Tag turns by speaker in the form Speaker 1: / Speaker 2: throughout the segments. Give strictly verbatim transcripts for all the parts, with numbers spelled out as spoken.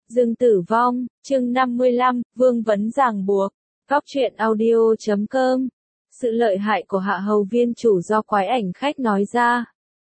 Speaker 1: Dương Tử Vong, chương năm mươi lăm, Vương vấn ràng buộc. Góc truyện audio chấm com. Sự lợi hại của Hạ Hầu Viên chủ do quái ảnh khách nói ra,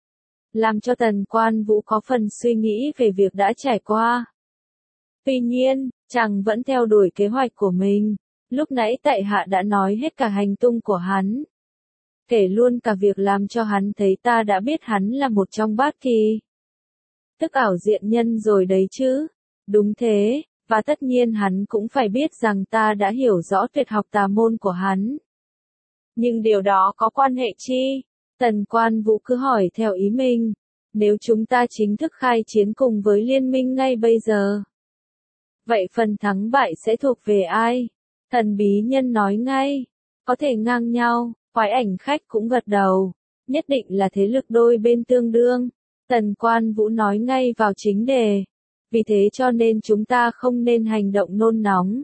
Speaker 1: làm cho Tần Quan Vũ có phần suy nghĩ về việc đã trải qua. Tuy nhiên, chàng vẫn theo đuổi kế hoạch của mình. Lúc nãy tại hạ đã nói hết cả hành tung của hắn, kể luôn cả việc làm cho hắn thấy ta đã biết hắn là một trong bát kỳ, tức ảo diện nhân rồi đấy chứ. Đúng thế, và tất nhiên hắn cũng phải biết rằng ta đã hiểu rõ tuyệt học tà môn của hắn. Nhưng điều đó có quan hệ chi? Tần Quan Vũ cứ hỏi theo ý mình. Nếu chúng ta chính thức khai chiến cùng với liên minh ngay bây giờ, vậy phần thắng bại sẽ thuộc về ai? Thần bí nhân nói ngay, có thể ngang nhau. Quái ảnh khách cũng gật đầu, nhất định là thế lực đôi bên tương đương. Tần Quan Vũ nói ngay vào chính đề. Vì thế cho nên chúng ta không nên hành động nôn nóng.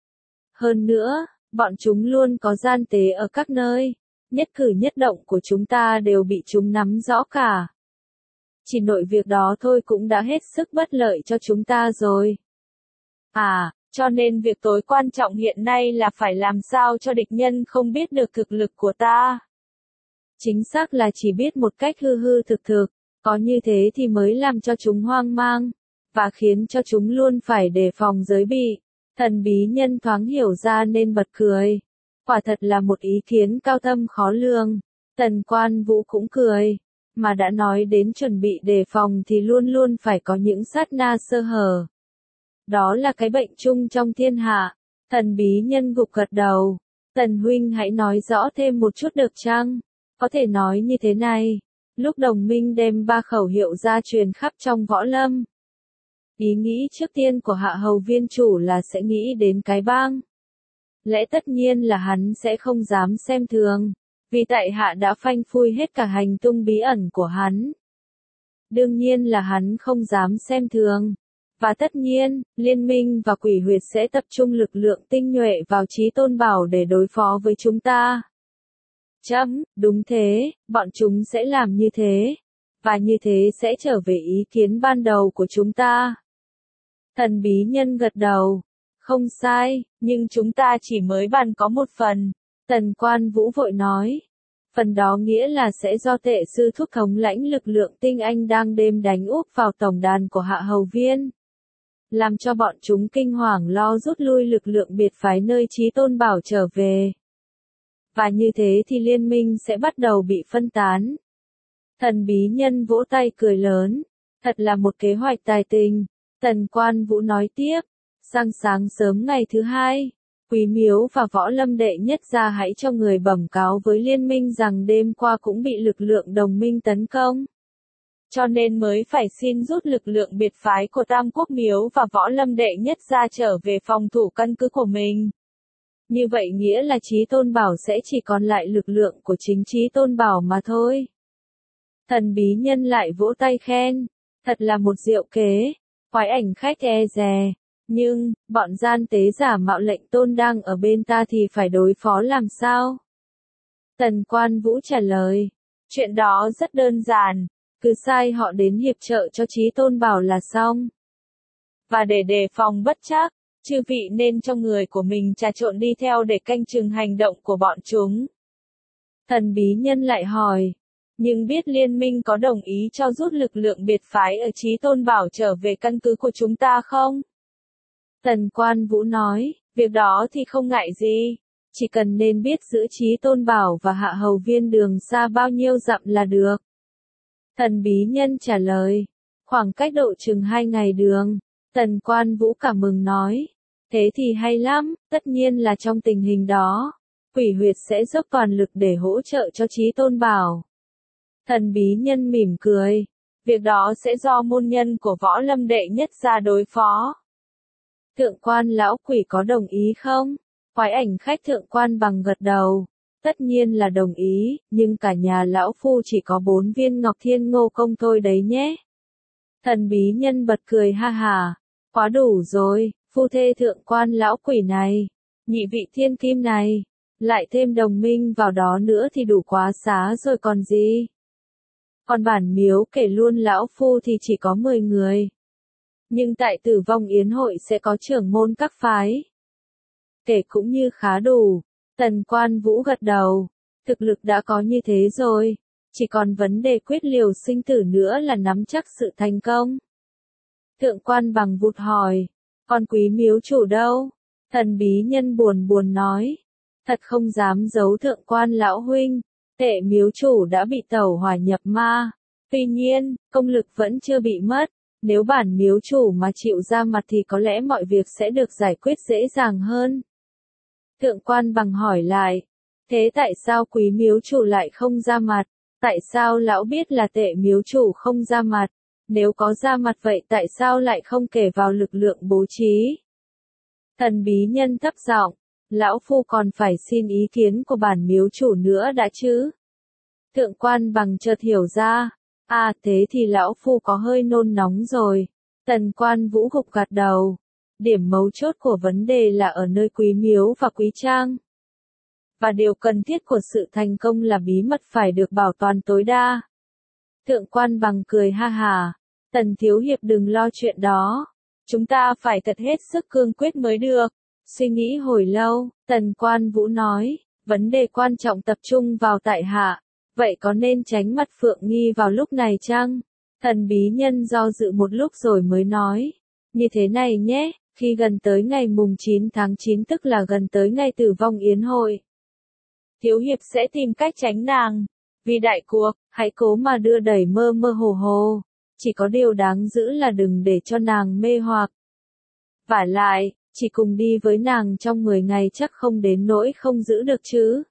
Speaker 1: Hơn nữa, bọn chúng luôn có gian tế ở các nơi. Nhất cử nhất động của chúng ta đều bị chúng nắm rõ cả. Chỉ nội việc đó thôi cũng đã hết sức bất lợi cho chúng ta rồi. À, cho nên việc tối quan trọng hiện nay là phải làm sao cho địch nhân không biết được thực lực của ta. Chính xác là chỉ biết một cách hư hư thực thực, có như thế thì mới làm cho chúng hoang mang, và khiến cho chúng luôn phải đề phòng giới bị. Thần bí nhân thoáng hiểu ra nên bật cười. Quả thật là một ý kiến cao thâm khó lường. Tần Quan Vũ cũng cười. Mà đã nói đến chuẩn bị đề phòng thì luôn luôn phải có những sát na sơ hở. Đó là cái bệnh chung trong thiên hạ. Thần bí nhân gục gật đầu. Tần huynh hãy nói rõ thêm một chút được chăng? Có thể nói như thế này. Lúc đồng minh đem ba khẩu hiệu ra truyền khắp trong võ lâm, ý nghĩ trước tiên của Hạ Hầu Viên chủ là sẽ nghĩ đến cái bang. Lẽ tất nhiên là hắn sẽ không dám xem thường, vì tại hạ đã phanh phui hết cả hành tung bí ẩn của hắn. Đương nhiên là hắn không dám xem thường. Và tất nhiên, liên minh và quỷ huyệt sẽ tập trung lực lượng tinh nhuệ vào Chí Tôn Bảo để đối phó với chúng ta. Chấm, đúng thế, bọn chúng sẽ làm như thế. Và như thế sẽ trở về ý kiến ban đầu của chúng ta. Thần bí nhân gật đầu. Không sai, nhưng chúng ta chỉ mới bàn có một phần. Tần Quan Vũ vội nói. Phần đó nghĩa là sẽ do tệ sư thúc thống lãnh lực lượng tinh anh đang đêm đánh úp vào tổng đàn của Hạ Hầu Viên, làm cho bọn chúng kinh hoàng lo rút lui lực lượng biệt phái nơi Chí Tôn Bảo trở về. Và như thế thì liên minh sẽ bắt đầu bị phân tán. Thần bí nhân vỗ tay cười lớn. Thật là một kế hoạch tài tình. Tần Quan Vũ nói tiếp. Sang sáng sớm ngày thứ hai, Quý Miếu và Võ Lâm đệ nhất ra hãy cho người bẩm cáo với liên minh rằng đêm qua cũng bị lực lượng đồng minh tấn công. Cho nên mới phải xin rút lực lượng biệt phái của Tam Quốc Miếu và Võ Lâm đệ nhất ra trở về phòng thủ căn cứ của mình. Như vậy nghĩa là Chí Tôn Bảo sẽ chỉ còn lại lực lượng của chính Chí Tôn Bảo mà thôi. Thần bí nhân lại vỗ tay khen. Thật là một diệu kế. Quái ảnh khách e dè. Nhưng, bọn gian tế giả mạo lệnh tôn đang ở bên ta thì phải đối phó làm sao? Tần Quan Vũ trả lời. Chuyện đó rất đơn giản. Cứ sai họ đến hiệp trợ cho Chí Tôn Bảo là xong. Và để đề phòng bất trắc, chư vị nên cho người của mình trà trộn đi theo để canh chừng hành động của bọn chúng. Thần bí nhân lại hỏi. Nhưng biết liên minh có đồng ý cho rút lực lượng biệt phái ở Chí Tôn Bảo trở về căn cứ của chúng ta không? Tần Quan Vũ nói, việc đó thì không ngại gì. Chỉ cần nên biết giữa Chí Tôn Bảo và Hạ Hầu Viên đường xa bao nhiêu dặm là được. Thần bí nhân trả lời, khoảng cách độ chừng hai ngày đường. Tần Quan Vũ cảm mừng nói, thế thì hay lắm, tất nhiên là trong tình hình đó, quỷ huyệt sẽ dốc toàn lực để hỗ trợ cho Chí Tôn Bảo. Thần bí nhân mỉm cười, việc đó sẽ do môn nhân của Võ Lâm đệ nhất ra đối phó. Thượng quan lão quỷ có đồng ý không? Quái ảnh khách thượng quan bằng gật đầu. Tất nhiên là đồng ý, nhưng cả nhà lão phu chỉ có bốn viên ngọc thiên ngô công thôi đấy nhé. Thần bí nhân bật cười ha hà. Quá đủ rồi, phu thê thượng quan lão quỷ này, nhị vị thiên kim này, lại thêm đồng minh vào đó nữa thì đủ quá xá rồi còn gì. Còn bản miếu kể luôn lão phu thì chỉ có mười người. Nhưng tại Tử Vong Yến hội sẽ có trưởng môn các phái. Kể cũng như khá đủ. Tần Quan Vũ gật đầu. Thực lực đã có như thế rồi. Chỉ còn vấn đề quyết liều sinh tử nữa là nắm chắc sự thành công. Thượng quan bằng vụt hỏi. Còn Quý miếu chủ đâu? Thần bí nhân buồn buồn nói. Thật không dám giấu thượng quan lão huynh. Tệ miếu chủ đã bị tẩu hỏa nhập ma. Tuy nhiên, công lực vẫn chưa bị mất. Nếu bản miếu chủ mà chịu ra mặt thì có lẽ mọi việc sẽ được giải quyết dễ dàng hơn. Thượng quan bằng hỏi lại. Thế tại sao Quý miếu chủ lại không ra mặt? Tại sao lão biết là tệ miếu chủ không ra mặt? Nếu có ra mặt vậy tại sao lại không kể vào lực lượng bố trí? Thần bí nhân thấp giọng. Lão phu còn phải xin ý kiến của bản miếu chủ nữa đã chứ? Thượng quan bằng chợt hiểu ra. À thế thì lão phu có hơi nôn nóng rồi. Tần quan vũ gục gật đầu. Điểm mấu chốt của vấn đề là ở nơi Quý miếu và Quý trang. Và điều cần thiết của sự thành công là bí mật phải được bảo toàn tối đa. Thượng quan bằng cười ha hà. Tần thiếu hiệp đừng lo chuyện đó. Chúng ta phải thật hết sức cương quyết mới được. Suy nghĩ hồi lâu, tần quan vũ nói. Vấn đề quan trọng tập trung vào tại hạ. Vậy có nên tránh mặt Phượng Nghi vào lúc này chăng? Thần bí nhân do dự một lúc rồi mới nói. Như thế này nhé, khi gần tới ngày mùng chín tháng chín tức là gần tới ngày Tử Vong Yến hội. Thiếu hiệp sẽ tìm cách tránh nàng. Vì đại cuộc, hãy cố mà đưa đẩy mơ mơ hồ hồ. Chỉ có điều đáng giữ là đừng để cho nàng mê hoặc. Vả lại, chỉ cùng đi với nàng trong mười ngày chắc không đến nỗi không giữ được chứ.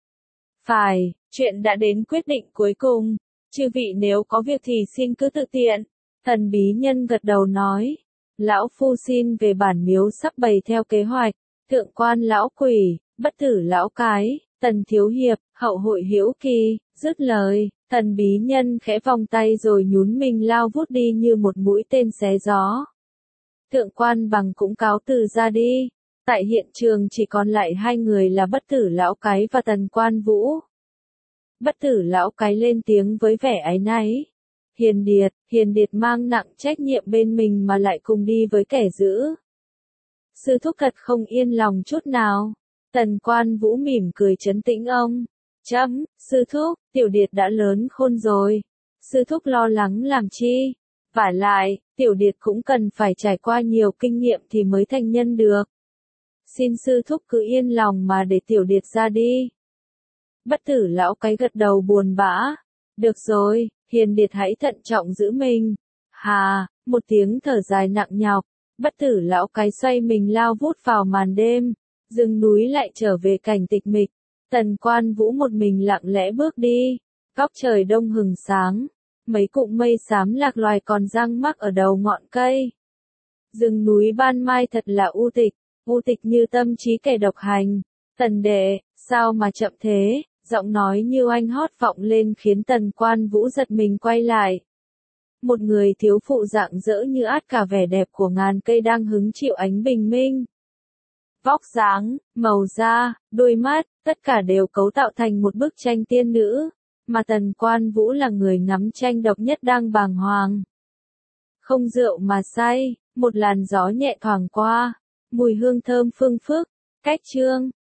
Speaker 1: Phải, chuyện đã đến quyết định cuối cùng. Chư vị nếu có việc thì xin cứ tự tiện. Thần bí nhân gật đầu nói. Lão phu xin về bản miếu sắp bày theo kế hoạch. Thượng quan lão quỷ, bất tử lão cái, tần thiếu hiệp, hậu hội hiễu kỳ. Dứt lời, thần bí nhân khẽ vòng tay rồi nhún mình lao vút đi như một mũi tên xé gió. Thượng quan bằng cũng cáo từ ra đi. Tại hiện trường chỉ còn lại hai người là bất tử lão cái và tần quan vũ. Bất tử lão cái lên tiếng với vẻ áy náy. Hiền Điệt, Hiền Điệt mang nặng trách nhiệm bên mình mà lại cùng đi với kẻ dữ. Sư thúc thật không yên lòng chút nào. Tần quan vũ mỉm cười trấn tĩnh ông. Chấm, sư thúc, tiểu điệt đã lớn khôn rồi. Sư thúc lo lắng làm chi? Vả lại, tiểu điệt cũng cần phải trải qua nhiều kinh nghiệm thì mới thành nhân được. Xin sư thúc cứ yên lòng mà để tiểu điệt ra đi. Bất tử lão cái gật đầu buồn bã. Được rồi, Hiền Điệt hãy thận trọng giữ mình. Hà, một tiếng thở dài nặng nhọc. Bất tử lão cái xoay mình lao vút vào màn đêm. Rừng núi lại trở về cảnh tịch mịch. Tần quan vũ một mình lặng lẽ bước đi. Góc trời đông hừng sáng. Mấy cụm mây xám lạc loài còn răng mắc ở đầu ngọn cây. Rừng núi ban mai thật là u tịch. U tịch như tâm trí kẻ độc hành. Tần đệ, sao mà chậm thế? Giọng nói như oanh hót vọng lên khiến tần quan vũ giật mình quay lại. Một người thiếu phụ rạng rỡ như át cả vẻ đẹp của ngàn cây đang hứng chịu ánh bình minh. Vóc dáng, màu da, đôi mắt, tất cả đều cấu tạo thành một bức tranh tiên nữ. Mà tần quan vũ là người ngắm tranh độc nhất đang bàng hoàng. Không rượu mà say, một làn gió nhẹ thoảng qua. Mùi hương thơm phương phức, cách trương.